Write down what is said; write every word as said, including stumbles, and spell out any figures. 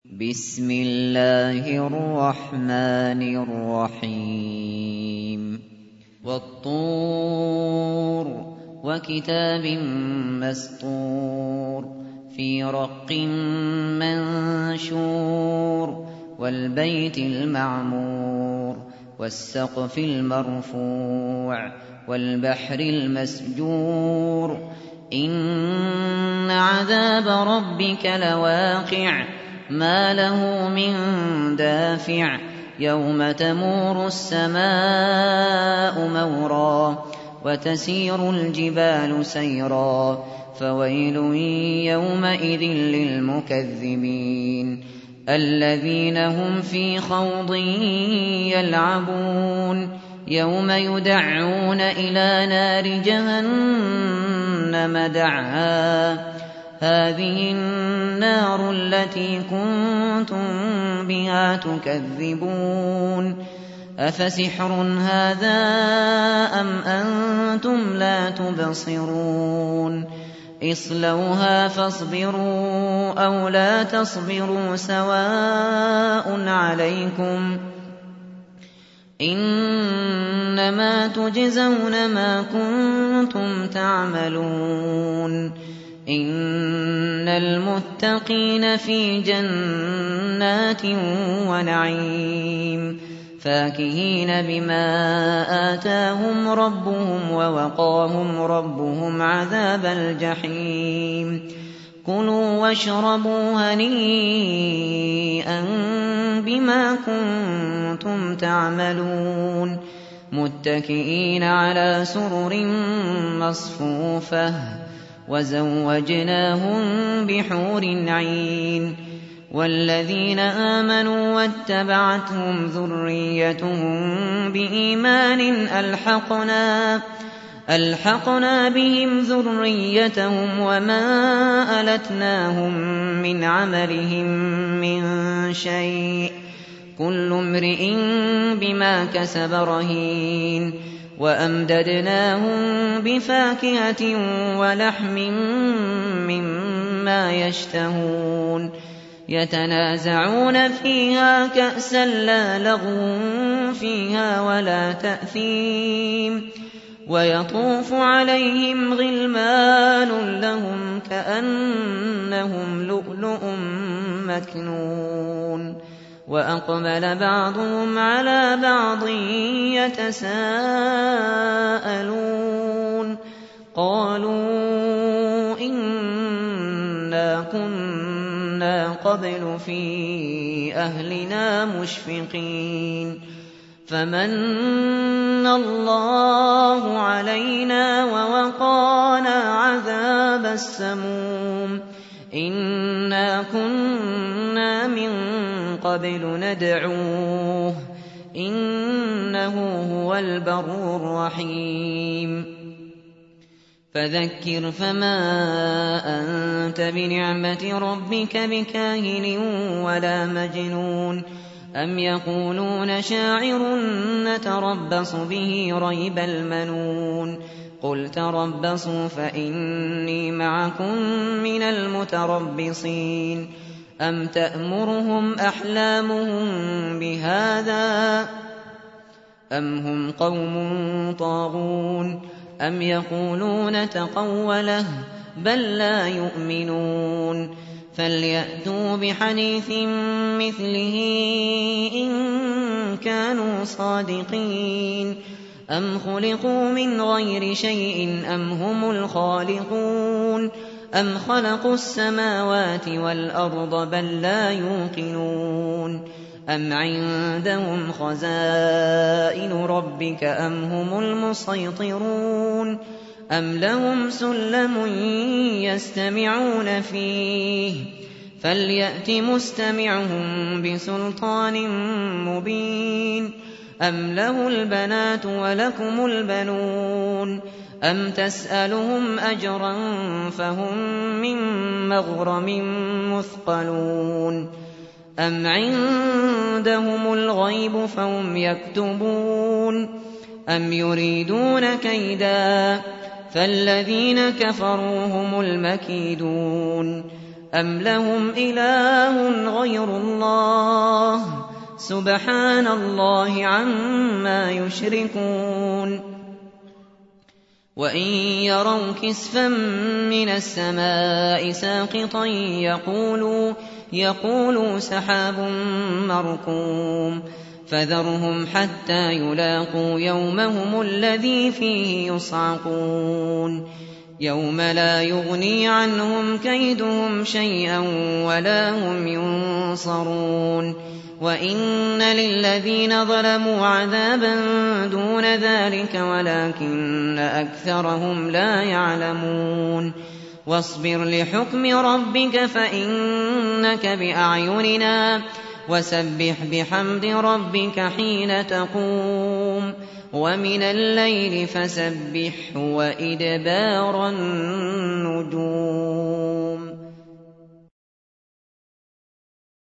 بسم الله الرحمن الرحيم والطور وكتاب مسطور في رق منشور والبيت المعمور والسقف المرفوع والبحر المسجور إن عذاب ربك لواقع ما له من دافع يوم تمور السماء مورا وتسير الجبال سيرا فويل يومئذ للمكذبين الذين هم في خوض يلعبون يوم يدعون إلى نار جهنم دعا هذه النار التي كنتم بها تكذبون أفسحر هذا أم أنتم لا تبصرون اصلوها فاصبروا أو لا تصبروا سواء عليكم إنما تجزون ما كنتم تعملون إن المتقين في جنات ونعيم فاكهين بما آتاهم ربهم ووقاهم ربهم عذاب الجحيم كلوا واشربوا هنيئا بما كنتم تعملون متكئين على سرر مصفوفة وزوجناهم بحور عين والذين آمنوا واتبعتهم ذريتهم بإيمان ألحقنا ألحقنا بهم ذريتهم وما ألتناهم من عملهم من شيء كل امرئ بما كسب رهين وأمددناهم بفاكهة ولحم مما يشتهون يتنازعون فيها كأسا لا لغو فيها ولا تأثيم ويطوف عليهم غلمان لهم كأنهم لؤلؤ مكنون وأقبل بعضهم على بعض يتساءلون قالوا إنا كنا قبل في أهلنا مشفقين فمن الله علينا ووقانا عذاب السموم إنا كنا من قبل ندعوه إنه هو البر الرحيم فذكر فما أنت بنعمة ربك بكاهن ولا مجنون أم يقولون شاعر نتربص به ريب المنون قل تربصوا فإني معكم من المتربصين أم تأمرهم أحلامهم بهذا أم هم قوم طاغون أم يقولون تقوله بل لا يؤمنون فليأتوا بحديث مثله إن كانوا صادقين أم خلقوا من غير شيء أم هم الخالقون أم خلقوا السماوات والأرض بل لا يوقنون أم عندهم خزائن ربك أم هم المسيطرون أم لهم سلم يستمعون فيه فليأت مستمعهم بسلطان مبين أم له البنات ولكم البنون أم تسألهم أجرا فهم من مغرم مثقلون أم عندهم الغيب فهم يكتبون أم يريدون كيدا فالذين كفروا هم المكيدون أَمْ لَهُمْ إِلَٰهٌ غَيْرُ اللَّهِ سُبْحَانَ اللَّهِ عَمَّا يُشْرِكُونَ وَإِن يَرَوْا كِسْفًا مِّنَ السَّمَاءِ سَاقِطًا يَقُولُوا, يقولوا سَحَابٌ مَّرْكُومٌ فَذَرْهُمْ حَتَّىٰ يُلَاقُوا يَوْمَهُمُ الَّذِي فِيهِ يُصْعَقُونَ يَوْمَ لَا يُغْنِي عَنْهُمْ كَيْدُهُمْ شَيْئًا وَلَا هُمْ يُنصَرُونَ وَإِنَّ لِلَّذِينَ ظَلَمُوا عَذَابًا دُونَ ذَٰلِكَ وَلَٰكِنَّ أَكْثَرَهُمْ لَا يَعْلَمُونَ وَاصْبِرْ لِحُكْمِ رَبِّكَ فَإِنَّكَ بِأَعْيُنِنَا وَسَبِّحْ بِحَمْدِ رَبِّكَ حِينَ تَقُومُ وَمِنَ اللَّيْلِ فَسَبِّحْهُ وَإِدْبَارَ النُّجُومِ